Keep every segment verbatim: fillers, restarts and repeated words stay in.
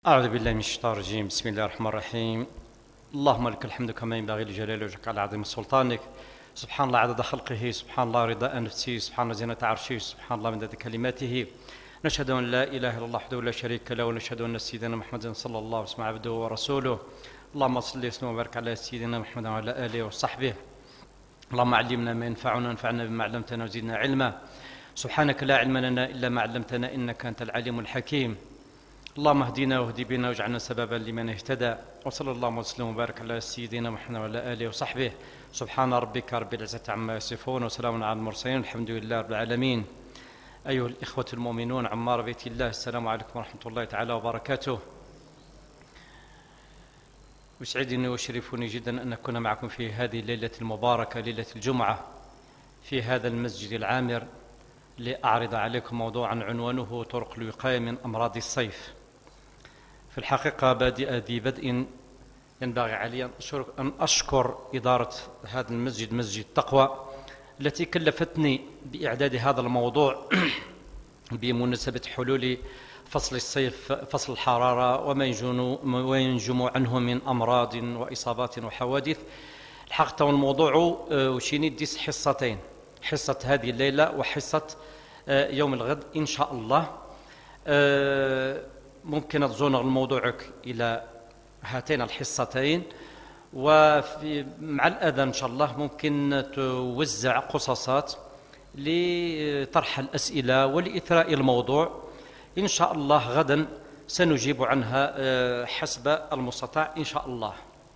أعوذ بالله من الشيطان الرجيم. بسم الله الرحمن الرحيم. اللهم لك الحمد كما ينبغي لجلال وجهك على عظيم سلطانك. سبحان الله عدد خلقه، سبحان الله رضاء نفسه، سبحان الله زينة عرشه، سبحان الله مدد كلماته. نشهد أن لا إله إلا الله وحده لا شريك له، ونشهد أن سيدنا محمدا صلى الله عليه وسلم عبده ورسوله. اللهم صل وسلم وبارك على سيدنا محمد وعلى آله وصحبه. اللهم علمنا ما ينفعنا وانفعنا بما علمتنا وزدنا علما. سبحانك لا علم لنا إلا ما علمتنا إنك أنت العليم الحكيم. اللهم اهدنا واهد بنا واجعلنا سببا لمن اهتدى. وصلى الله وسلم وبارك على سيدنا محمد وعلى اله وصحبه. سبحان ربك رب العزه عما يصفون وسلام على المرسلين الحمد لله رب العالمين. ايها الاخوه المؤمنون عمار بيت الله، السلام عليكم ورحمه الله تعالى وبركاته. يسعدني ويشرفني جدا ان اكون معكم في هذه الليله المباركه، ليله الجمعه، في هذا المسجد العامر، لاعرض عليكم موضوعا عنوانه طرق الوقايه من امراض الصيف. في الحقيقة بادئ ذي بدء، ينبغي علي أن أشكر إدارة هذا المسجد، مسجد التقوى، التي كلفتني بإعداد هذا الموضوع بمناسبة حلول فصل الصيف، فصل الحرارة، وما ينجم عنه من أمراض وإصابات وحوادث. الحقيقة الموضوع وشيني ديس حصتين، حصة هذه الليلة وحصة يوم الغد إن شاء الله. ممكن تزونغ الموضوع إلى هاتين الحصتين، ومع الأذان إن شاء الله ممكن توزع قصصات لطرح الأسئلة ولإثراء الموضوع. إن شاء الله غدا سنجيب عنها حسب المستطاع إن شاء الله.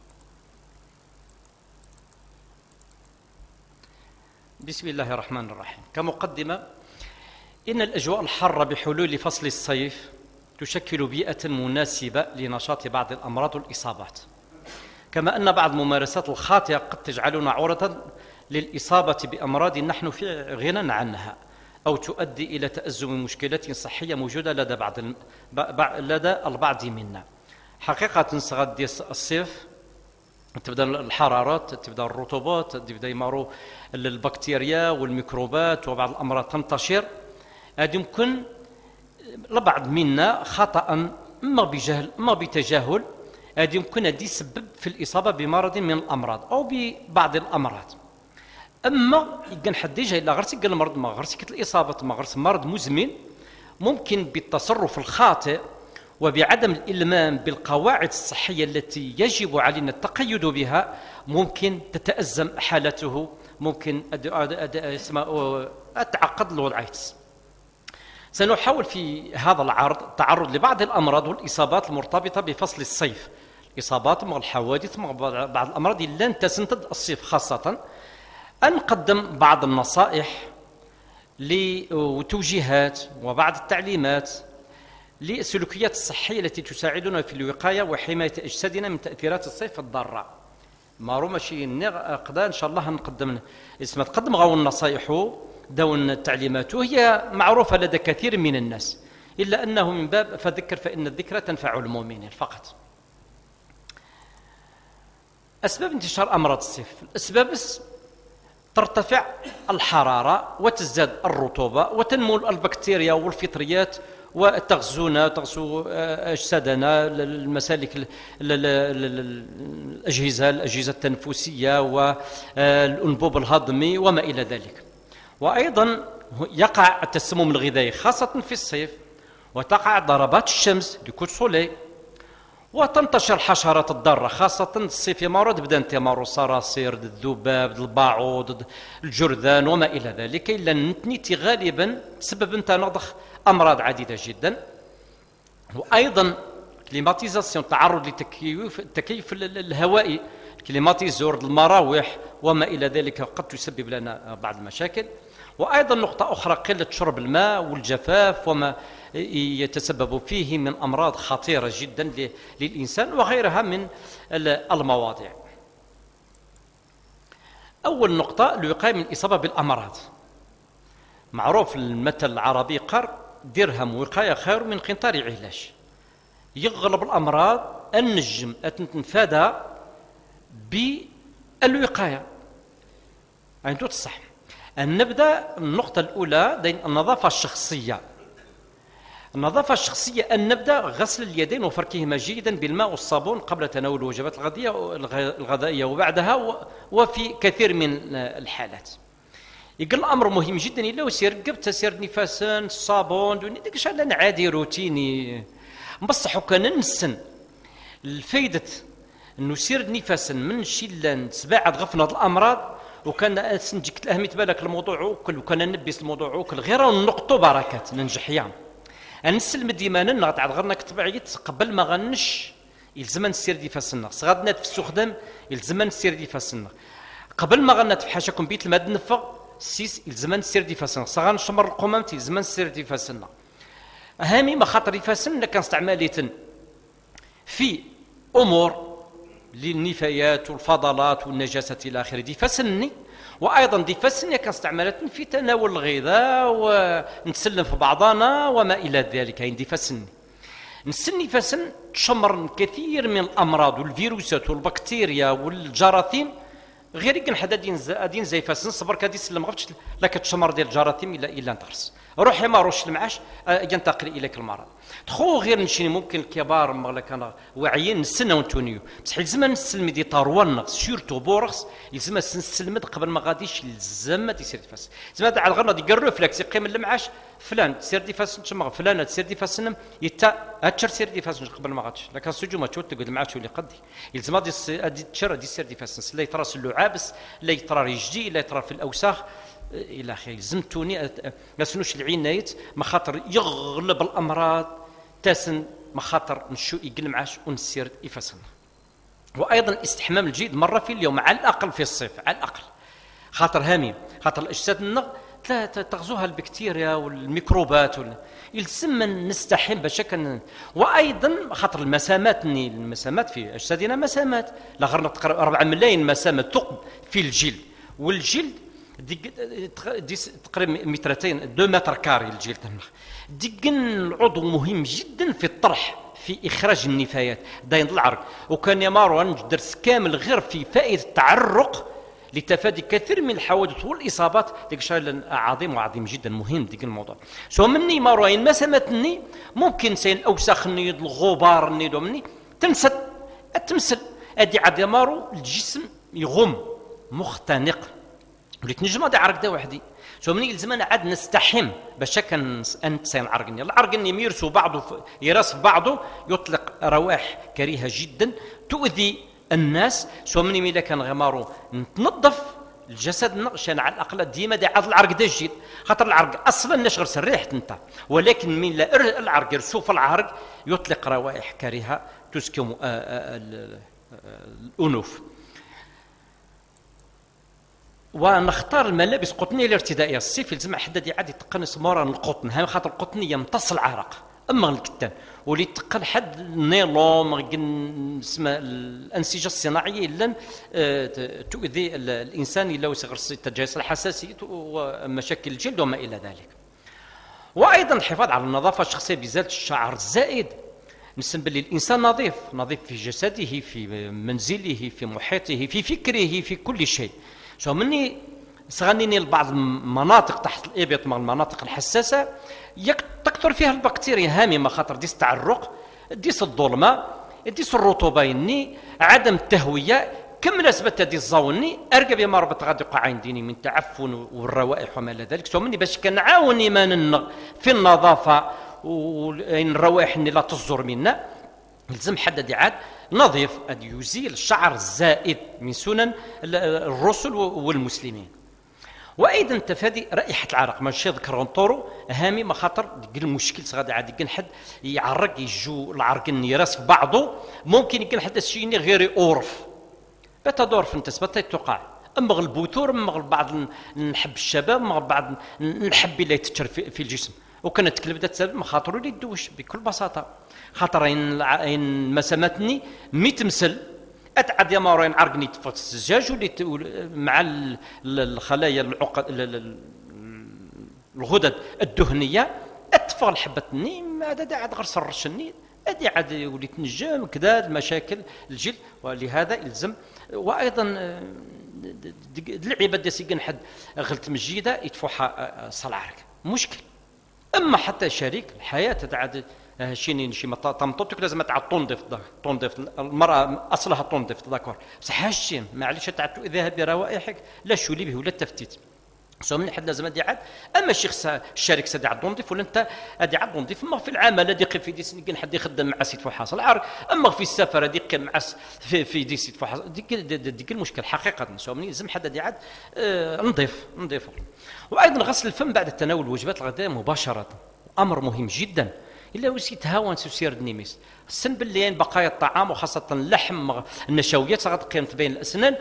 بسم الله الرحمن الرحيم. كمقدمة، إن الأجواء الحارة بحلول فصل الصيف تشكل بيئة مناسبة لنشاط بعض الأمراض والإصابات، كما أن بعض الممارسات الخاطئة قد تجعلنا عرضة للإصابة بأمراض نحن في غنى عنها، أو تؤدي إلى تأزم مشكلات صحية موجودة لدى بعض لدى البعض منا. حقيقة صغد الصيف تبدأ الحرارات، تبدأ الرطوبات، تبدأ يمارو البكتيريا والميكروبات وبعض الأمراض تنتشر. هذا يمكن لبعض منا خطأ، اما بجهل اما بتجاهل، هذا يمكن أن يسبب في الإصابة بمرض من الأمراض أو ببعض الأمراض. أما يمكن حد يجي إلا غرسك المرض، ما غرسك الإصابة، ما غرس مرض مزمن، ممكن بالتصرف الخاطئ وبعدم الإلمام بالقواعد الصحية التي يجب علينا التقيد بها، ممكن تتأزم حالته، ممكن أتعقد الوضعيات. سنحاول في هذا العرض التعرض لبعض الأمراض والإصابات المرتبطة بفصل الصيف، الإصابات مع الحوادث مع بعض الأمراض اللي لن تسنتد الصيف، خاصة أن نقدم بعض النصائح وتوجيهات وبعض التعليمات للسلوكيات الصحية التي تساعدنا في الوقاية وحماية أجسادنا من تأثيرات الصيف الضارة. ما راه ماشي نقدر إن شاء الله نقدم اسمها تقدم غاو النصائح دون التعليمات، وهي معروفة لدى كثير من الناس، إلا أنه من باب فذكر فإن الذكرى تنفع المؤمنين فقط. أسباب انتشار أمراض الصيف، الأسباب ترتفع الحرارة وتزداد الرطوبة وتنمو البكتيريا والفطريات وتغزونا تغزو أجسادنا، المسالك، الأجهزة الأجهزة التنفسية والأنبوب الهضمي وما إلى ذلك. وأيضا يقع التسمم الغذائي خاصة في الصيف، وتقع ضربات الشمس لكل سولي، وتنتشر الحشرات الضارة خاصة الصيف يمارو تبدا تمارو الصراصير، الذباب، الباعوض، الجرذان وما إلى ذلك، إلا نتنيتي غالبا سبب انت نضخ أمراض عديدة جدا. وأيضا كليماتيزاسيون، التعرض لتكييف التكييف الهوائي، كليماتيزور، المراوح وما إلى ذلك قد تسبب لنا بعض المشاكل. وأيضا نقطة أخرى قلة شرب الماء والجفاف وما يتسبب فيه من أمراض خطيرة جدا للإنسان وغيرها من المواضيع. أول نقطة الوقاية من الإصابة بالأمراض. معروف المثل العربي قال درهم وقاية خير من قنطار علاج. يغلب الأمراض النجم أتنفادى بالوقاية. أنتو تصح. أن نبدأ النقطة الأولى دين النظافة الشخصية. النظافة الشخصية أن نبدأ غسل اليدين وفركهما جيدا بالماء والصابون قبل تناول الوجبات الغذائية الغذائية وبعدها، وفي كثير من الحالات. يقول الأمر مهم جدا، إلا وسير قبت تسير نفاسا الصابون دوني ديك شحال عادي روتيني بصح وكان نسن الفايدة انه سير نفاسا من شيلان تباعد غفنا الامراض، وكان نجيك الاهميه بالك الموضوع وكل وكان نبيس الموضوع وكل غير نقطو بركات ننجح يام نسلم ديما نغط عاد غير تبعيت قبل ما غنش يلزم نسير دي فاسنا صغادنا في السخدم يلزم نسير دي فاسنا قبل ما غنت في حاشاكم بيت الماء نفق سيس يلزم نسير دي فاسنا صغان شمر القمام يلزم نسير دي فاسنا اهمي ما خاطر يفاسن كان استعماليتن في امور للنفايات والفضلات والنجاسات الى اخره دي فسني، وايضا دي فسني كان استعمالات في تناول الغذاء ونتسلم في بعضنا وما الى ذلك. هي دي فسني نسني فسن تشمر كثير من الامراض والفيروسات والبكتيريا والجراثيم غير كان حدا دين دين زي فاسن صبر كادي سلم غفتش لا كتشمر ديال الجراثيم الا الا نترس روحي ما روش المعاش ينتقل اليك المرض تخو غير نشني ممكن الكبار مغلا كان واعيين نسنا ونتونيو بصح لازم نسلم دي طاروان سورتو بورخس لازم نسلم قبل ما غاديش لازم تيسير فاس زعما على غير دي الرفلكس يقيم المعاش فلان تسير دي فاس تشمر فلان تسير دي فاس يتا اتشر سير دي فاس قبل ما غاديش لكن سجو ما تقول المعاش اللي قدي يلزم دي دي تشر دي سير دي فاس لا يتراس اللعابس لا يترى رجدي لا يترى في الاوساخ الى اخره. لزمتوني ما سنوش العناية مخاطر يغلب الامراض تاسن مخاطر نشو يقل معاش ونسير يفسنا. وايضا الاستحمام الجيد مره في اليوم على الاقل في الصيف على الاقل خاطر هامي خاطر الاجساد النغ تغزوها البكتيريا والميكروبات يلزم نستحم باش كان. وايضا خاطر المسامات المسامات في اجسادنا مسامات لا غير تقريبا أربعة ملايين مسامه ثقب في الجلد، والجلد دي دي تقريبا مترتين اثنين متر كاري الجلد تمخ ديكن العضو مهم جدا في الطرح في اخراج النفايات داين العرق. وكان يا مروان درس كامل غير في فائده التعرق لتفادي كثير من الحوادث والاصابات ديك شيء عظيم وعظيم جدا مهم ديك الموضوع. سو مني مروان ما سمتني ممكن سين اوساخ النيد الغبار النيد مني تنسد تمثل ادي عاد يا مارو الجسم يغم مختنق وليت نجم هذا عرق ده وحدي. سو مني الزمان عاد نستحم باش كان انت سين عرقني العرقني يميرسوا بعضه يراس بعضه يطلق روائح كريهه جدا تؤذي الناس. سو مني ميلا كان غمارو نتنظف الجسد نقشان على الاقل ديما دي عاد العرق ده جيد خاطر العرق اصلا نشغل سريحه انت، ولكن من لا العرق يرسوف العرق يطلق روائح كريهه تسكم الانوف. ونختار الملابس قطنيه الارتدائيه الصيف يلزم حدد يعاد يتقنص مورا القطن هم خاطر القطنيه يمتص العرق اما الكتان واللي تقل حد النيلون اسمها الانسجه الصناعيه الا تؤذي الانسان الا وصغر تجاوز الحساسيه ومشاكل الجلد وما الى ذلك. وايضا الحفاظ على النظافه الشخصيه بازاله الشعر الزائد نسمى باللي الانسان نظيف نظيف في جسده في منزله في محيطه في فكره في كل شيء. شو مني صغنيني لبعض المناطق تحت الابط من المناطق الحساسه تكثر فيها البكتيريا هاممه خاطر ديس التعرق ديس الظلمه ديس الرطوبه يني عدم التهويه كم نسبه ديس الزاوني ارقب ما ربط غادي يقع عندي من تعفن والروائح وما الى ذلك. سو مني باش كنعاون ايمان في النظافه والروائح اللي لا تصدر منا لازم حدد عاد نظيف أن يزيل الشعر الزائد من سنن الرسل والمسلمين. وايضا تفادي رائحه العرق ماشي ذكر نطورو هامي مخاطر ديك المشكل غادي عاد يكون حد يعرق يجو العرق النيراس في بعضه ممكن يكون حد شيء غير اورف بتدور في انتسبت تقع اما البثور اما بعض نحب الشباب اما بعض نحب اللي يتشر في الجسم وكانت تكلف تسبب مخاطر اللي يدوش بكل بساطه خاطر ان ما سمتني ميتمثل اتعد يا مارين عرقني تفوت الزجاج واللي مع الخلايا العقد الغدد الدهنيه اتفغل حبتني هذا عاد غير سرشني ادي عاد وليت نجم كذا المشاكل الجلد. ولهذا يلزم وايضا العباد ديال سيكن حد غلت مجيده يتفوحها صلعرك مشكل اما حتى شريك الحياه تعاد شيني شي طمطوتك لازم تعاد تنظف تنظف المراه اصلها تنظف داكور بصح هادشي معليش تعاد تؤذيها بروائحك لا الشولي به ولا التفتيت سو من حد لازم هادي عاد اما الشيخ الشريك سادي عاد تنظف ولا انت هادي عاد تنظف اما في العمل هادي في دي سنين حد يخدم مع سيد فحاصل عارف اما في السفر هادي مع في, في دي سيد فحاصل ديك ديك المشكل حقيقه سو من لازم حد هادي عاد اه نضيف نضيفه. وايضا غسل الفم بعد تناول وجبات الغداء مباشره امر مهم جدا الا وسي تهاون سير النيميس السن بالليل بقايا الطعام وخاصه اللحم النشويات غتقيم بين الاسنان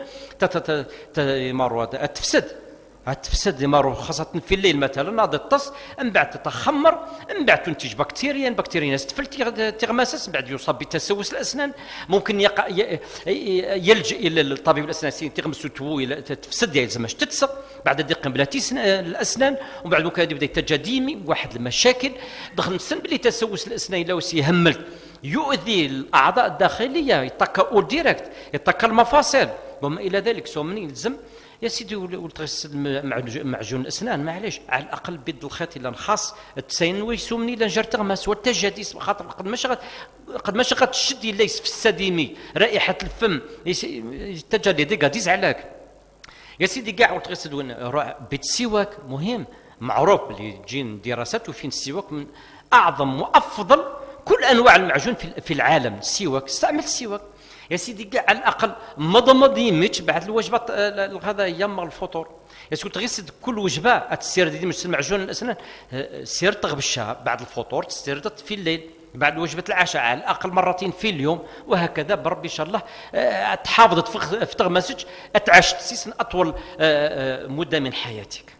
تفسد تفسد مارو خاصة في الليل مثلا ناض الطس من بعد تتخمر من بعد تنتج بكتيريا بكتيريا تفل تغماسس من بعد يصاب بتسوس الاسنان ممكن يقع يلجا الى الطبيب الاسنان تغمس تو تفسد يلزمش تتسق بعد دقيقه بلا الاسنان ومن بعد ممكن يبدا يتجاديمي واحد المشاكل دخل السن بلي تسوس الاسنان لو سيهمل يؤذي الاعضاء الداخليه يتكا ديريكت يتكا المفاصل وما الى ذلك سو من يلزم يا سيدي وتغسل معجون الاسنان معليش على الاقل بيد الخيط الا خاص تسين ويسومني الا نجر تغمس والتجديس خاطر قد ما شغل قد ما شغل تشد ليس في السديمي رائحه الفم التجلي ديكا ديز عليك يا سيدي كاع وتغسل بيت السواك مهم معروف اللي تجين دراسات وفين السواك من اعظم وافضل كل انواع المعجون في العالم. السواك استعمل السواك يا سيدي كاع على الاقل مضمض يميتش بعد الوجبات الغداء يما الفطور يا سيدي تغسل كل وجبه تسير دي مش المعجون الاسنان سير تغبشها بعد الفطور تسير في الليل بعد وجبه العشاء على الاقل مرتين في اليوم وهكذا بربي ان شاء الله تحافظت في تغمسك تعشت سيسن اطول مده من حياتك.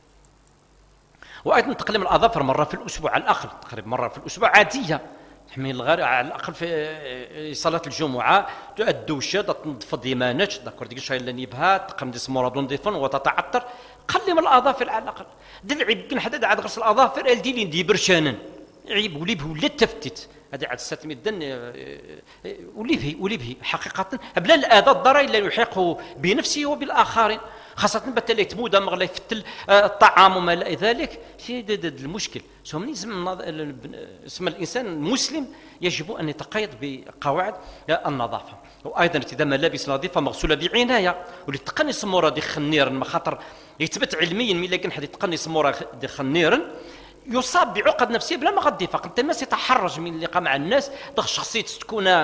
وايضا تقليم الاظافر مره في الاسبوع على الاقل تقريبا مره في الاسبوع عاديه تحمي الغار على الاقل في صلاه الجمعه الدوشه تنظف ديمانك داكور ديك الشيء اللي نيبها تقم دي سمورا نظيفا وتتعطر قلم الاظافر على الاقل دير عيب كن حدا عاد غسل الاظافر دي لي ندي برشانا عيب ولي به ولا التفتت هذه عاد ستمي الدن ولي به ولي به حقيقه بلا الاذى الضرر الا يحيقه بنفسه وبالاخرين خاصة بتلي تمود مغلا يفتل الطعام وما الى ذلك في المشكل. سو من اسم الانسان المسلم يجب ان يتقيد بقواعد النظافة وايضا ارتداء ملابس نظيفة مغسولة بعناية واللي تقني سمورة دي خنيرا خاطر يثبت علميا ملي كان حد يتقني سمورة دي خنيرا يصاب بعقد نفسية بلا ما غادي فقط انت الناس يتحرج من اللقاء مع الناس داخل شخصية تكون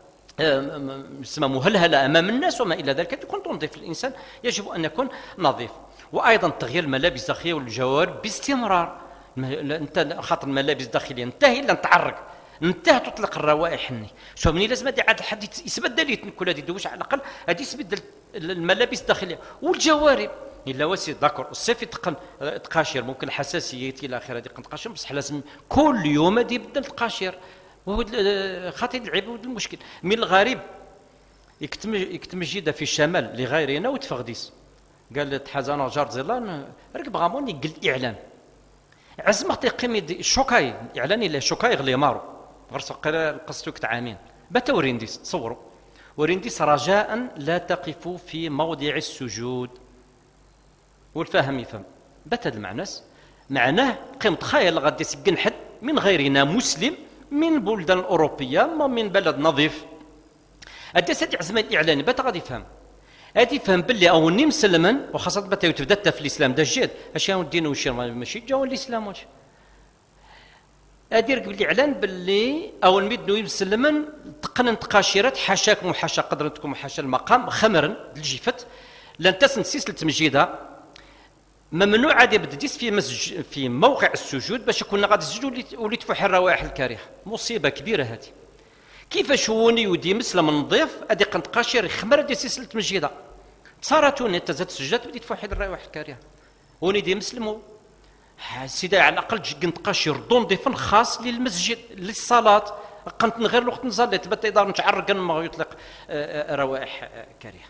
اسمها مهلهله امام الناس وما الى ذلك يكون تنظيف الانسان يجب ان يكون نظيف. وايضا تغيير الملابس الداخليه والجوارب باستمرار انت خاطر الملابس الداخليه انتهي الا نتعرق انتهى تطلق الروائح هني سو مني لازم هذه عاد حد يسبدل كل هذه دوش على الاقل هذه يسبدل الملابس الداخليه والجوارب الا وسي داكور الصيف يتقن تقاشير ممكن حساسيات الى اخره هذه تقاشير بصح لازم كل يوم هذه يبدل التقاشير وهو خاطر العيب المشكل. من الغريب يكتم يكتم جيده في الشمال لغيرنا وتفغديس قال حزانه جار زلان ركب غامون يقل اعلان عزم تقيم شوكاي اعلاني لا شوكاي غلي مارو غرس قصتك تعامين بتا ورينديس تصوروا ورينديس رجاء لا تقفوا في موضع السجود والفهم يفهم بتا المعناس معناه قيم تخيل غادي يسكن حد من غيرنا مسلم من البلدان الاوروبيه ما من بلد نظيف هذا سيدي عزم الاعلاني بتا غادي يفهم هادي يفهم باللي اوني مسلما وخاصه بتا يتبدا في الاسلام دا جد اش هو الدين وش ماشي جاو الاسلام واش هادي ركب الاعلان باللي اول ميدنو مسلما تقنن تقاشيرات حاشاكم وحاشا قدرتكم وحاشا المقام خمرا الجفت لن تسن سلسله تمجيده ممنوع عاد يبديس في مسج في موقع السجود باش كنا غادي نسجدوا ولي تفوح الروائح الكريهه مصيبه كبيره هذه كيفاش هوني ودي مسلم نظيف ادي قنت قاشير خمر دي سلسله مسجده صارتوني تزاد سجدات بديت تفوح الروائح الكريهه هوني دي مسلمو سيدي على الاقل قنت قاشير دون ضيفن خاص للمسجد للصلاه قنت غير الوقت نصلي تبت يقدر نتعرق ما يطلق روائح كريهه.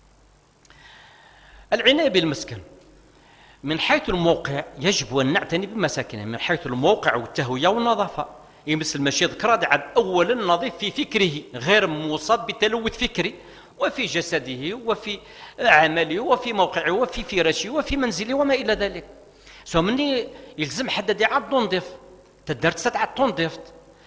العنايه بالمسكن من حيث الموقع يجب ان نعتني بمساكنه من حيث الموقع والتهويه والنظافه يمثل ماشي ذكر عاد اولا نظيف في فكره غير مصاب بتلوث فكري وفي جسده وفي عمله وفي موقعه وفي فراشه وفي منزله وما الى ذلك. سو مني يلزم حدد عاد نظيف تدارت سبعة طن ضفت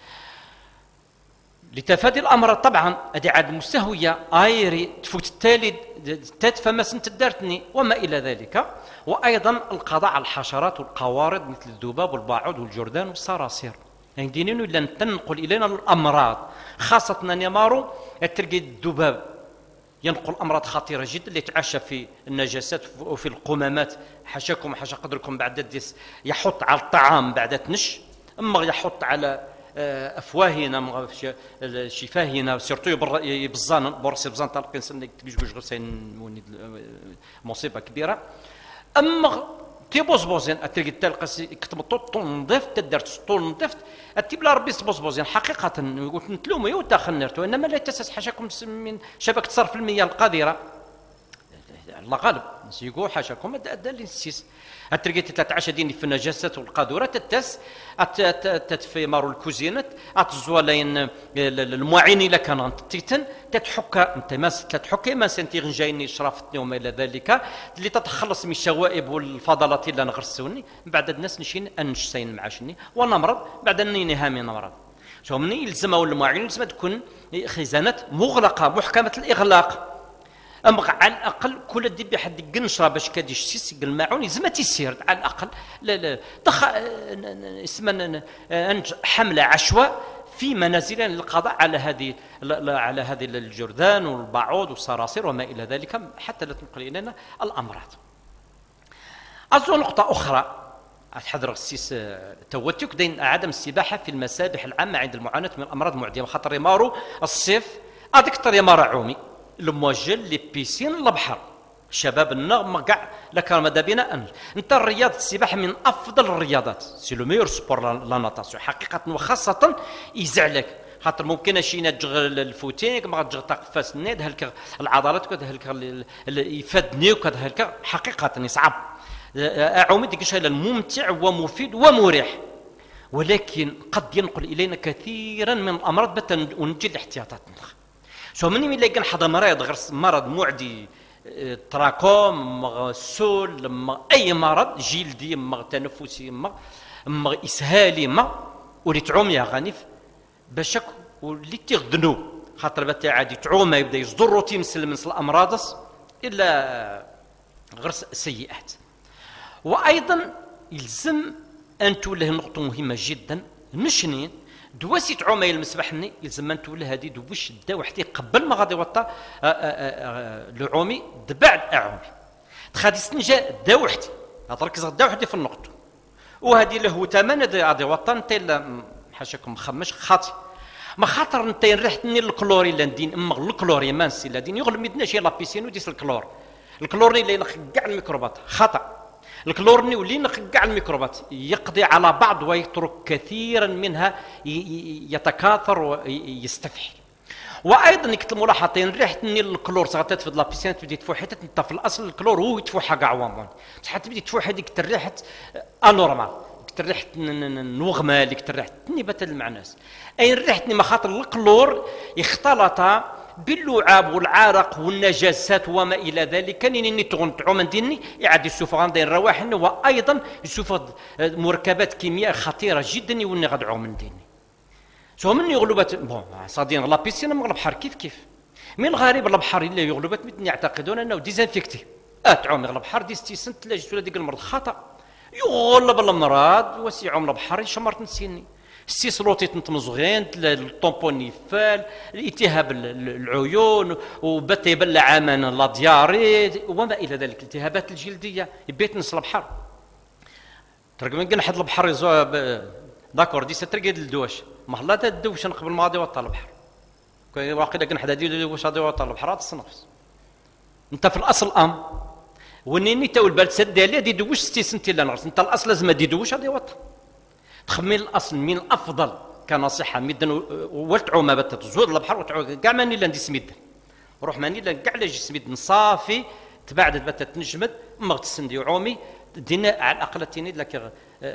لتفادي الامراض. طبعا هذه عاد مستهويه ايري تفوت التالي تدفى ما تدارتني وما الى ذلك. وايضا القضاء على الحشرات والقوارض مثل الذباب والباعوض والجردان والصراصير. يعني دينين الا تنقل الينا الامراض خاصه نيمارو تلقي الذباب ينقل امراض خطيره جدا اللي تعشى في النجاسات وفي القمامات. حاشاكم حاشا قدركم بعد ديس يحط على الطعام بعد تنش، اما يحط على افواهنا شفاهنا سيرتو يبزان بورسي بزان طلقين سنك تبيج بوج غسين مصيبه كبيره. اما تيبوز بوزين اتلقي تلقى كتب طون نضيف تدرت طون نضيف اتيب لا ربي تبوز بوزين حقيقه قلت نتلومو يو داخل نرتو انما لا تسس حاشاكم من شبكه صرف المياه القادره الله غالب نسيقو حاشاكم ادى للسيس اتلقي ثلاثة عشر ديني في النجاسات والقاذورات تتس تتفي مارو الكوزينات اتزوالين المعينين لك انا تيتن تتحك انت ما تتحك ما سنتي جايني شرافتني وما الى ذلك اللي تتخلص من الشوائب والفضلات اللي نغرسوني بعد الناس نشين انشسين معاشني ونمرض بعد اني هامي نمرض. شو مني يلزم المعين لازم تكون خزانات مغلقه محكمه الاغلاق. أما على الأقل كل دي بحد قنشرة باش كاديش سيس الماعون لازم تيسير على الأقل لا لا دخ اسمنا حملة عشواء في منازلنا للقضاء على هذه على هذه الجرذان والباعوض والصراصير وما إلى ذلك حتى لا تنقل إلينا الأمراض. أظن نقطة أخرى أتحضر السيس توتك دين عدم السباحة في المسابح العامة عند المعاناة من الأمراض المعدية خاطر يمارو الصيف أذكر يمار عومي الموجل لي بيسين البحر شباب النغم كاع لكان ماذا بينا ان انت الرياضه السباحه من افضل الرياضات سي لو ميور سبور لا ناتاسيون حقيقه وخاصه يزعلك خاطر ممكن شي نتجغل الفوتين ما تجغل تقفاس الناد هلك العضلات كذا هلك يفدني وكذا هلك حقيقه يصعب اعومي ديك الشيء ممتع ومفيد ومريح ولكن قد ينقل الينا كثيرا من الامراض بتا ونجي الاحتياطات نخ. شو مني من اللي حدا مريض غير مرض معدي تراكم سول ما اي مرض جلدي ما تنفسي ما ما اسهالي ما ولي تعوم يا غنيف باش ولي تغدنو خاطر بتا عادي تعوم يبدا يصدر روتين مسلم من الامراض الا غير سيئات. وايضا يلزم ان توله نقطه مهمه جدا مشنين دواسي تعوم المسبحني يلزم ان تولي هذه دوش دا وحدي قبل ما غادي وطا لعومي بعد اعومي تخادي استنجا دا وحدي تركز دا وحدي في النقطه وهذه له ثمن غادي وطا انت حاشاكم مخمش خاطي ما خاطر انت ريحتني الكلوري لا ندين اما الكلوري ما نسي لا دين يغلب مدنا شي لابيسين وديس الكلور الكلوري اللي ينخ كاع الميكروبات خطا الكلورني واللي ينخ كاع الميكروبات يقضي على بعض ويترك كثيرا منها يتكاثر ويستفحل. وايضا كنت ملاحظين ريحه الكلور صارت في لابيسين تبدي تفوح حتى انت في الاصل الكلور هو يتفوح كاع عوامون حتى تبدي تفوح هذيك الريحه انورمال ريحه نوغما اللي ريحه نبات المعناس اي ريحتني مخاطر الكلور اختلط باللعاب والعرق والنجاسات وما الى ذلك كان تغن تعوم ديني يعدي السفغان دين رواح وايضا يشوف مركبات كيميائيه خطيره جدا يوني غاد عوم ديني شو من يغلبات بون صادين لا بيسين مغلب بحر كيف كيف من الغريب البحر اللي يغلبات مثل يعتقدون انه ديزانفيكتي اه تعوم يغلب بحر ديستي سنت تلاجي ولا ديك المرض خطا يغلب المرض وسيعوم البحر شمرت نسيني السيسلوتي تنتمزغين الطومبون يفال الالتهاب العيون وبات يبلع عاما لا دياري وما الى ذلك الالتهابات الجلديه يبيت نص البحر ترقم من حد البحر يزو داكور دي سترقد الدواش ما الله تدوش قبل ما غادي يوطى البحر واقيلا كان حدا يدير واش غادي يوطى البحر تصنفس انت في الاصل ام ونيني تا البلد سد عليه دي دوش ستي سنتي لا نغرس انت الاصل لازم دي دوش غادي يوطى تخمين الاصل من الافضل كنصيحه ميدن والتعوم بات تزود البحر وتعوم كاع ماني لا نديس ميدن روح ماني لا كاع لا جسمي صافي تبعد بات تنجمد ما تسندي عومي دينا على الاقل تيني لك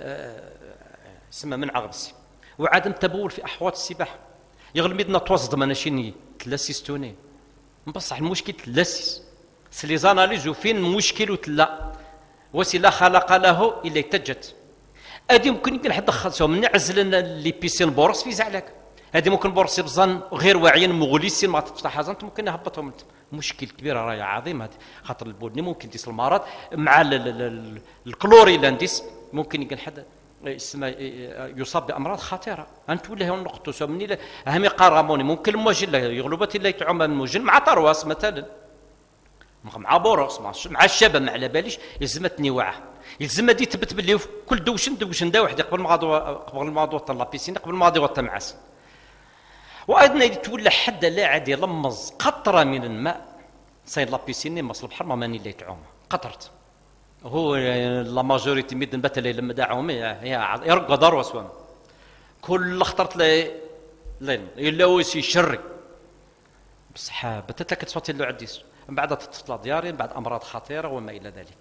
سما من عغبسي وعدم تبول في احواض السباحه يغلب ميدنا توصد ماناشيني تلاسيستوني بصح المشكل تلاسيس سلي زاناليزو فين المشكل وتلا وسي لا خلق له الا اتجت هذه ممكن يمكن حد دخلتهم من عزل لي بيسين بورس في زعلك، هذه ممكن بورس بزن غير واعيين مغليسين ما تفتح زنت ممكن نهبطهم. مشكل كبير راهي عظيم هذا، خاطر البودني ممكن ديس المرض مع الكلوري لانديس ممكن يمكن حد اسمه يصاب بامراض خطيره. انت ولا هي النقطه سمني اهم قاراموني ممكن الموجل يغلبت اللي تعوم الموجل مع طرواس مثلا مع بورس مع الشباب ما على باليش يلزمتني وعه يلزم دي تثبت باللي كل دوشن دوشن دا واحد قبل ما قبل ما تاع لابيسين قبل ما غادي تاع معس. وايضا تولى حد لا عاد يلمز قطره من الماء ساير لابيسين مصل البحر ما ماني اللي تعوم قطرت هو لا ماجوريتي ميدن بتلي لما داعوم هي يرقى دار وسوام كل اخترت لي لين الا وسي شري بصح بتتلك تصوتي له عديس من بعد تطلع دياري بعد امراض خطيره وما الى ذلك.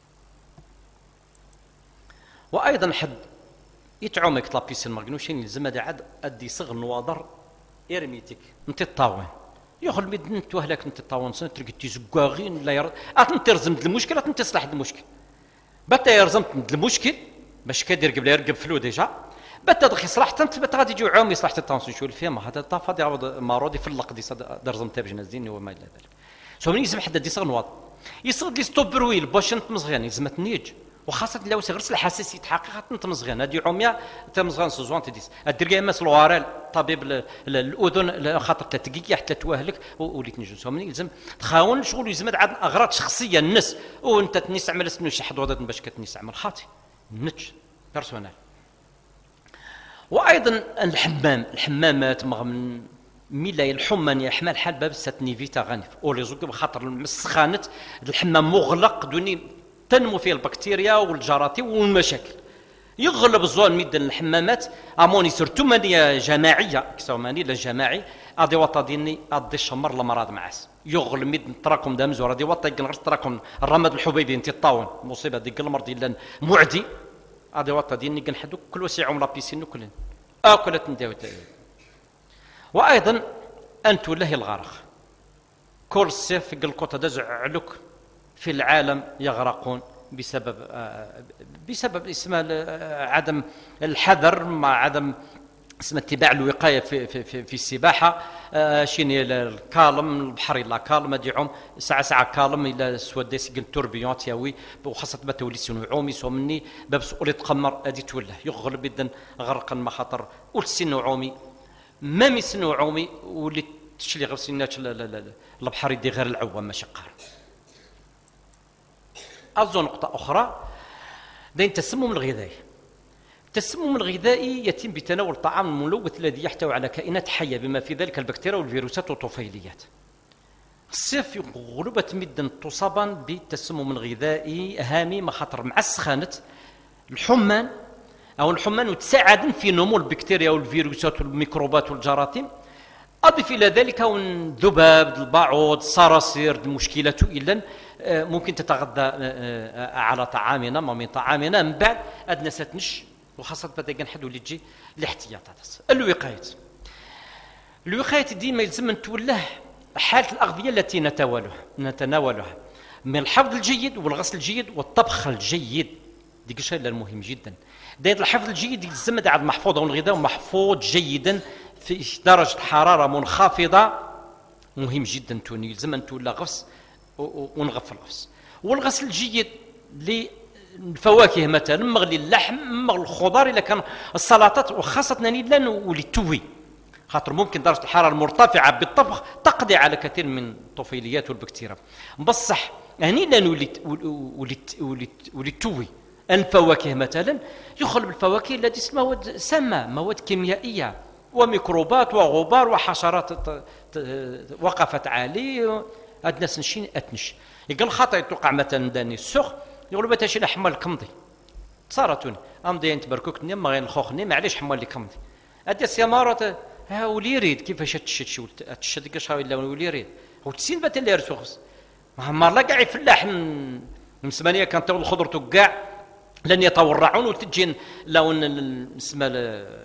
وايضا حد يتعومك طلابيس المغنوشين يلزم هذا عاد ادي صغر نواضر ارميتك انت الطاوين ياخذ المدن توهلك انت الطاوين سنه تلقى تيزقاغين لا ير انت رزمت المشكله انت تصلح المشكل بتا يرزمت المشكل باش كدير قبل يرقب فلو ديجا بتا دخي صلاح انت بتا غادي يجي عومي صلاح التونسيون شو الفيلم هذا طافا يعوض مارودي في اللقدي درزمت بجنازين وما الى ذلك. سو من يلزم حد يصغر نواض يصغر لي ستوب رويل باش انت مزغيان يلزمت نيج وخاصه لو غير الحساسيه حقيقه انت مزغيان هذه عميا انت مزغيان سوزوان تديس الدير كاع ماس الوارال طبيب الاذن خاطر ثلاث دقيقه حتى توهلك وليت نجوز من يلزم تخاون شغل يلزم عاد اغراض شخصيه الناس وانت تنستعمل سنو شي حد وضعت باش كتنستعمل خاطي نتش بيرسونال. وايضا الحمام الحمامات من ميلا الحمان يحمل حال باب ستني فيتا غانف اولي زوق بخاطر مسخانه الحمام مغلق دوني تنمو فيه البكتيريا والجراثيم والمشاكل يغلب الزوان ميدان الحمامات اموني سورتو مانيه جماعيه كسو ماني لا جماعي ادي وطا ديني ادي الشمر المرض معاس يغلب ميدان التراكم دا مزور ادي وطا غير التراكم الرماد الحبيبي انت الطاون مصيبه ديك المرض الا معدي ادي وطا ديني كنحدو كل وسيعهم لابيسين كلن اكلت نداو. وايضا انت ولا هي الغرق كل الصيف قلقوطه دزعلك في العالم يغرقون بسبب بسبب اسمه عدم الحذر مع عدم اسمه اتباع الوقايه في في في, في السباحه. شيني الكالم البحر لا كالم ديعوم ساعه ساعه كالم الى السوادس قلت توربيون تياوي وخاصه ما تولي سنو عومي سومني باب سؤال تقمر ادي تولى يغلب جدا غرقا مخاطر والسنو عومي ما مسنو عومي ولي تشلي غير سنات البحر يدي غير العوام ماشي قار. أظن نقطة أخرى دين التسمم الغذائي. التسمم الغذائي يتم بتناول الطعام الملوث الذي يحتوي على كائنات حية بما في ذلك البكتيريا والفيروسات والطفيليات. الصيف غلبة مدا تصابا بالتسمم الغذائي هامي مخاطر مع السخانة الحمان أو الحمان وتساعد في نمو البكتيريا والفيروسات والميكروبات والجراثيم. أضف إلى ذلك الذباب الباعوض الصراصير المشكلة إلا ممكن تتغذى على طعامنا ما من طعامنا من بعد أدنى ستنش وخاصة بدا نحدو اللي تجي الاحتياطات. الوقاية الوقاية ديما يلزم نتولاه حالة الأغذية التي نتناولها نتناولها من الحفظ الجيد والغسل الجيد والطبخ الجيد ديك الشيء المهم جدا. داير الحفظ الجيد يلزم عاد محفوظ والغذاء محفوظ جيدا في درجة حرارة منخفضة مهم جدا توني يلزم أن تولى غفص ونغفل الغفص. والغسل الجيد للفواكه مثلا مغلي اللحم مغلي الخضار إذا كان السلطات وخاصة لان وللتوي خاطر ممكن درجة الحرارة المرتفعة بالطبخ تقضي على كثير من الطفيليات والبكتيريا بصح هني لان وللتوي الفواكه مثلا يخلب الفواكه التي اسمها مواد سامة مواد كيميائية وميكروبات وغبار وحشرات وقفت عليه ادنى سنشين اتنش يقول خطا يتوقع مثلا داني السخ يقولوا بتا شي حمال كمضي صارتوني امضي انت بركوكني ما غير الخوخني معليش حمال لي كمضي ادي السيماره ها ولي يريد كيفاش تشد تشد كاش ولا ولي يريد وتسين بتا اللي رسوخس ما لا كاع يفلاح من ثمانيه كان تو الخضرته كاع لن يتورعون وتجين لون اسمها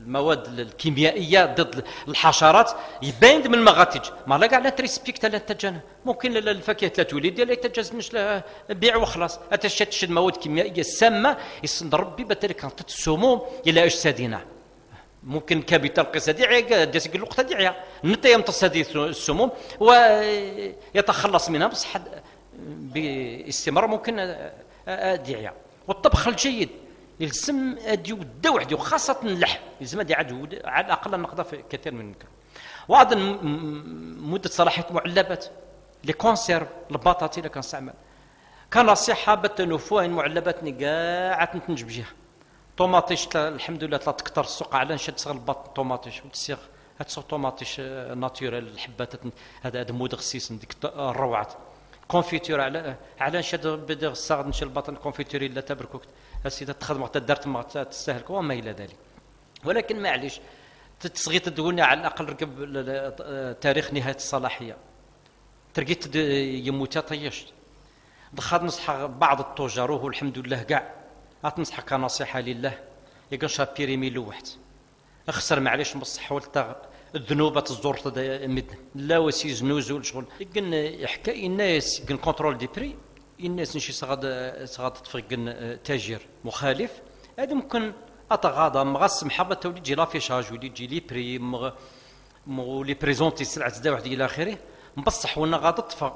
المواد الكيميائيه ضد الحشرات يبان من المغاتج ما لا كاع لا تريسبيكت لا تجانا ممكن الفاكهه لا تولي ديال لا تجاز بيع وخلاص اتشد مواد كيميائيه سامه يصند ربي بالتالي كانت السموم الى اجسادنا ممكن كابيتال قصه ديعيه داس الوقت ديعيه نتا يمتص هذه السموم ويتخلص منها بصح باستمرار ممكن ديعيه. والطبخ الجيد يلزم ادي ودا وحده وخاصه اللحم يلزم ادي عاد على الاقل نقضى في كثير من المكان. وايضا مده صلاحيه معلبات لي كونسيرف البطاطا اللي كنستعمل كنصيحه بالتنوفوا المعلبات كاع تنتج بها طوماطيش الحمد لله طلعت تكثر السوق على نشد صغر البط طوماطيش وتسيغ هاد صوت طوماطيش ناتوريل الحبات هذا هذا مود خصيص ديك الروعات كونفيتور على على نشد بدا الصاغ نشد البطن كونفيتوري لا تبركوك السيده تخدم وقت دارت ما تستاهل وما الى ذلك. ولكن معليش تصغي تدوني على الاقل ركب تاريخ نهايه الصلاحيه ترقيت يموت طيشت دخلت نصح بعض التجار وهو الحمد لله كاع غتنصحك كنصيحه لله يقنشها بيريمي لوحت اخسر معليش بصح ولتا الذنوب تزور مدن لا وسي زنوزول شغل يقن يحكي الناس يقن كونترول دي بري الناس نشي صغاد صغاد تفرق تاجر مخالف هذا ممكن اتغاضى مغص محبه تولي تجي لافيشاج ولي تجي لي بري مغ مو لي بريزونتي السلعه تزدا واحد الى اخره بصح وانا غادا طفى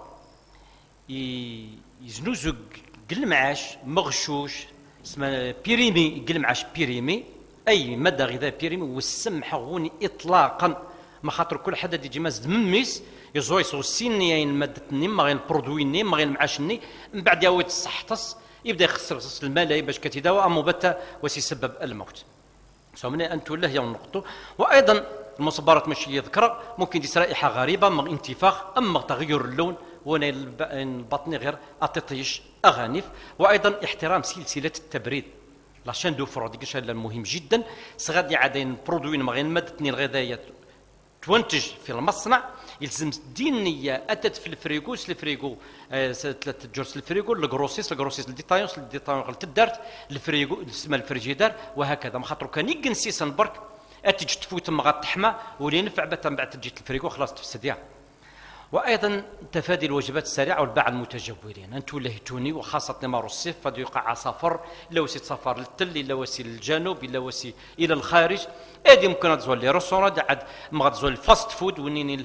يزنوزو قل معاش مغشوش اسمه بيريمي قل معاش بيريمي اي ماده غذائيه بيريمي والسمحه غوني اطلاقا ما خاطر كل حد يجي مازد مميس يزويس والسيني الماده النيم ما غير البرودوي النيم ما غير المعاش الني من بعد ياوي تصحتص يبدا يخسر الملاي باش كتداوى اما بتا وسيسبب الموت سومنا انتو له ينقطوا. وايضا المصبرات ماشي يذكر ممكن ديس رائحه غريبه من انتفاخ اما تغير اللون وانا البطن غير اطيطيش اغانف. وايضا احترام سلسله التبريد لاشين دو فرو ديك الشيء المهم جدا صغادي عادين برودوين ما غير الماده الغذائيه تنتج في المصنع يلزم دينيه اتت في الفريغوس الفريغو ثلاثه جرس الفريغو الكروسيس الكروسيس الديتايونس الديتايون غلط الدارت الفريغو اسمها الفريجيدار وهكذا ما خاطر كان يكنسيس برك اتجي تفوت ما غتحمى ولي نفع من بعد تجي الفريغو خلاص تفسد يا. وايضا تفادي الوجبات السريعه والباع المتجولين انتو لهتوني وخاصه نمر الصيف قد يقع سفر الا وسي سفر للتل الا وسي للجنوب الا وسي الى الخارج ادي ممكن تزول لي ريستورون عاد ما غتزول الفاست فود ونين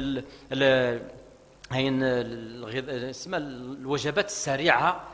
هين اسمها الوجبات السريعه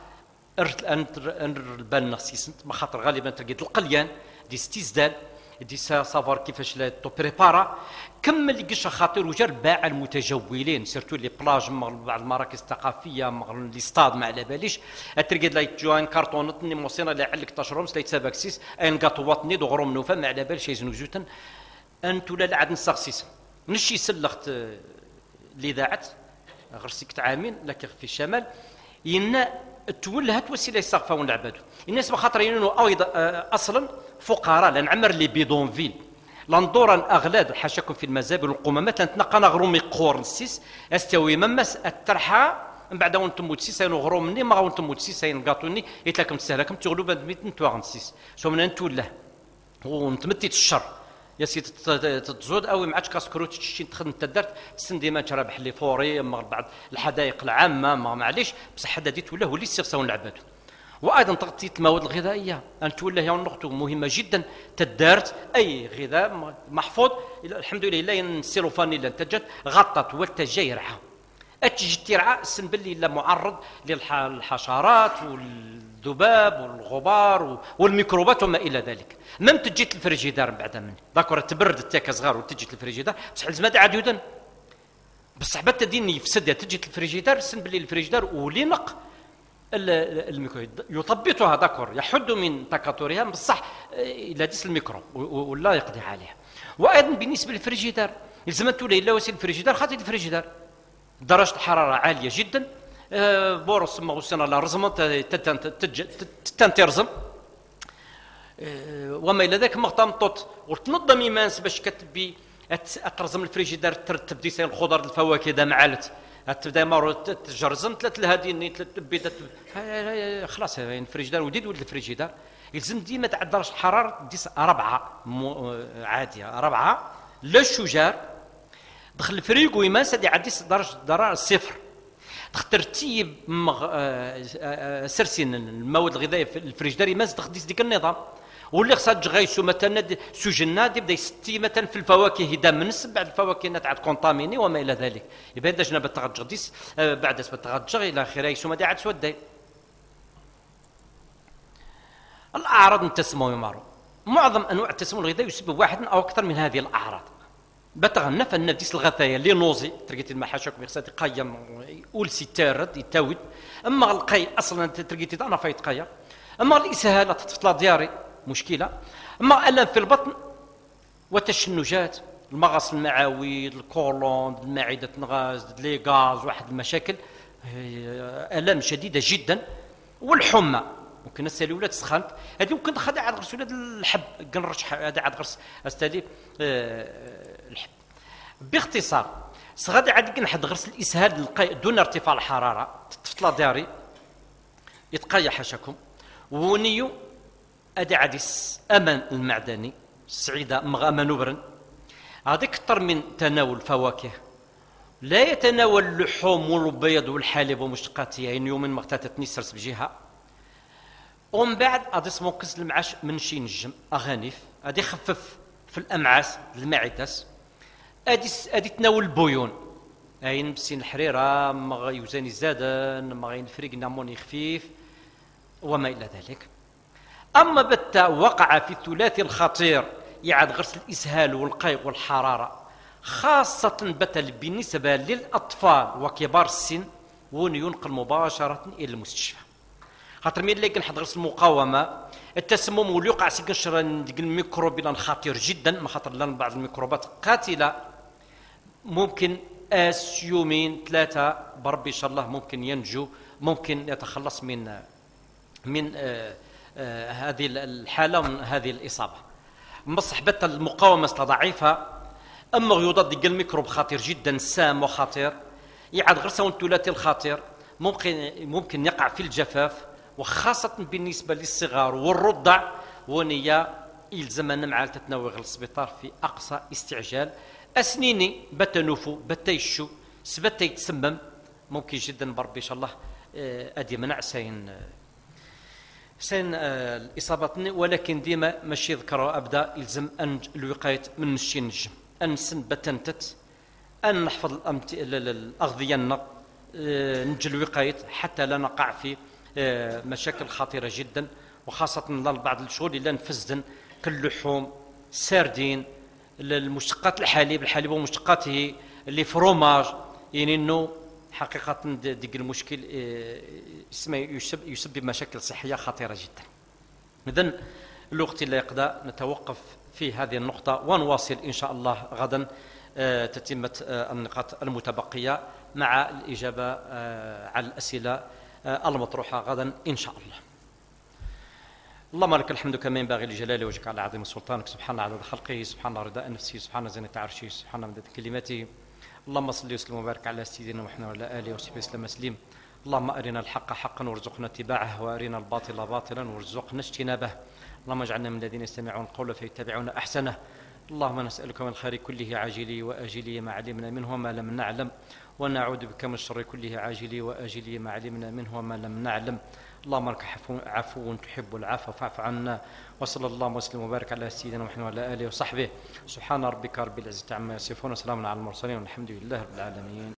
البان نفسي ما خاطر غالبا تلقى القليان دي استزداد دي سافار كيفاش لا تو بريبارا كمل قش خاطر وجر باع المتجولين سيرتو لي بلاج بعض المراكز الثقافيه مغل لي ستاد ما على باليش تلقى لا جوان كارطونتني موصينا لا علك تشروم سلا تسابكسيس ان قاطواتني دغروم نوفا ما على بالش يزنو زوتن انتو لا عاد نسقسيس نشي سلخت الاذاعه غير سكت عامين لكن في الشمال ين تولهت وسيله يصرفون العباد الناس بخاطر ينو ايضا اصلا فقراء لان عمر لي بيدونفيل لندورا اغلاد حاشاكم في المزابل والقمامات لنتنقى نغرومي قور السيس استوي ممس الترحى من بعد وانتم موتسيس نغرو مني ما وانتم موتسيس نقاطوني يتلاكم تسهلكم تغلو بعد ميت نتواغنسيس سومنا نتوله ونتمتيت الشر يا سيدي تزود قوي ما عادش كاسكروت تشي تخدم تدرت السن ديما تربح لي فوري بعض الحدائق العامه ما معليش بصح حداديت ولا هو اللي يستغسون العباد. وايضا تغطيه المواد الغذائيه ان تولى هي نقطه مهمه جدا تدارت اي غذاء محفوظ الحمد لله السيلوفاني اللي انتجت غطت والتجيرعه اتجي ترعى السن باللي لا معرض للحشرات والذباب والغبار والميكروبات وما الى ذلك. مم تجيت الفريجيدار من بعد مني داكور تبرد التاكا صغار وتجي الفريجيدار بصح لازم عاد يودن بصح بتا دين يفسد تجي الفريجيدار السن باللي الفريجيدار ولينق الميكروب يثبطها داكور يحد من تكاثرها بصح الى ديس الميكروب ولا يقضي عليها. وايضا بالنسبه للفريجيدار لازم تولي الا وسيل الفريجيدار خاطر الفريجيدار درجه الحراره عاليه جدا بورس ما وصلنا لرزمه تنترزم وما الى ذاك مغطمطط وتنظم يمانس باش كتبي اترزم الفريجيدار ترتب ديسين الخضر الفواكه دا معالت تبدا مارو تجرزن ثلاث الهاديين ثلاث بيضات خلاص الفريجدار وديد ولد الفريجدار يلزم ديما تعدى درجه الحراره ديس ربعه عاديه ربعه لا الشجار دخل الفريغو يماس هذه عادي درجه درجه صفر ترتيب مغ... سرسين المواد الغذائيه في الفريجدار يماس دخل ديك النظام واللي خصها تغيسو مثلا سجنا يبدا يستي مثلا في الفواكه اذا منس بعد الفواكه تعاد كونطاميني وما الى ذلك يبان اذا جنب تغديس بعد اسم تغدجر الى اخره يسمى دي عاد سوداي الاعراض التسمم يمارو معظم انواع التسمم الغذائي يسبب واحد او اكثر من هذه الاعراض بتغنى فن ديس الغثايا اللي نوزي تلقيتي ما حاشاكم يخصها قيم اولسي تارد يتاود اما القي اصلا تلقيتي انا فايت قيا اما الاسهال تطفطلا دياري مشكله اما الم في البطن وتشنجات المغص المعوي الكولون المعده تنغاز لي غاز واحد المشاكل الام شديده جدا والحمى ممكن السلوله تسخنت هذه ممكن تخدع على غرس ولاد الحب كنرش هذا عاد غرس استاذي الحب باختصار صغادي عاد كنحد غرس الاسهال دون ارتفاع الحراره تطفطلا داري يتقيا حاشاكم ونيو ادي عديس امان المعدني السعيده مغامه نبرا هذا كثر من تناول الفواكه لا يتناول اللحوم والبيض والحليب ومشتقاتها يعني يوم ما اغتاتتني سرس بجهه ومن بعد غادي اسمو كز المعاش من شي نجم اغانيف غادي يخفف في الامعاس المعدس ادي ادي تناول البويون اين بسين الحريره ما يوزاني زادن ما غينفريق ناموني خفيف وما الى ذلك اما بتا وقع في الثلاثي الخطير يعاد غرس الاسهال والقيء والحراره خاصه بتا بالنسبه للاطفال وكبار السن ون ينقل مباشره الى المستشفى خاطر مين اللي كنحض غرس المقاومه التسمم واللي يوقع سكنشر ديك الميكروب الى خطير جدا ما خاطر لان بعض الميكروبات قاتله ممكن اس يومين ثلاثه بربي ان شاء الله ممكن ينجو ممكن يتخلص من من آه آه هذه الحاله ومن هذه الاصابه مصح بت المقاومه ضعيفه اما غيوضات ديك الميكروب خطير جدا سام وخطير يعاد غرسه الثلاثي الخطير ممكن ممكن يقع في الجفاف وخاصه بالنسبه للصغار والرضع ونيا يلزمنا مع تتناول السبيطار في اقصى استعجال اسنيني بتنوفو بتيشو سبت يتسمم ممكن جدا بربي ان شاء الله ادي منع سين سين الاصابات ولكن ديما ماشي ذكر ابدا يلزم ان الوقايه من الشي نجم ان سن بتنتت ان نحفظ الاغذيه نجل الوقايه حتى لا نقع في مشاكل خطيره جدا وخاصه بعض الشغل اللي نفزدن كاللحوم ساردين المشتقات الحليب الحليب ومشتقاته اللي فروماج يعني انه حقيقه ديك المشكل يسبب مشاكل صحيه خطيره جدا. اذن الوقت اللي يقضى نتوقف في هذه النقطه ونواصل ان شاء الله غدا تتمه النقاط المتبقيه مع الاجابه على الاسئله المطروحه غدا ان شاء الله. اللهم لك الحمد كما ينبغي لجلال وجهك على عظيم سلطانك سبحان عدد خلقه سبحان رضاء نفسه سبحان زينة عرشه سبحان مدد كلماته. اللهم صل وسلم وبارك على سيدنا محمد وعلى اله وصحبه وسلم تسليما. اللهم ارنا الحق حقا وارزقنا اتباعه وارنا الباطل باطلا وارزقنا اجتنابه. اللهم اجعلنا من الذين يستمعون القول فيتبعون احسنه. اللهم نسالك من الخير كله عاجله واجله ما علمنا منه وما لم نعلم ونعوذ بك من الشر كله عاجله واجله ما علمنا منه وما لم نعلم. اللهم انك عفو تحب العفو فاعف عنا. وصلى الله وسلم وبارك على سيدنا محمد وعلى اله وصحبه. سبحان ربك رب العزه عما يصفون وسلام على المرسلين والحمد لله رب العالمين.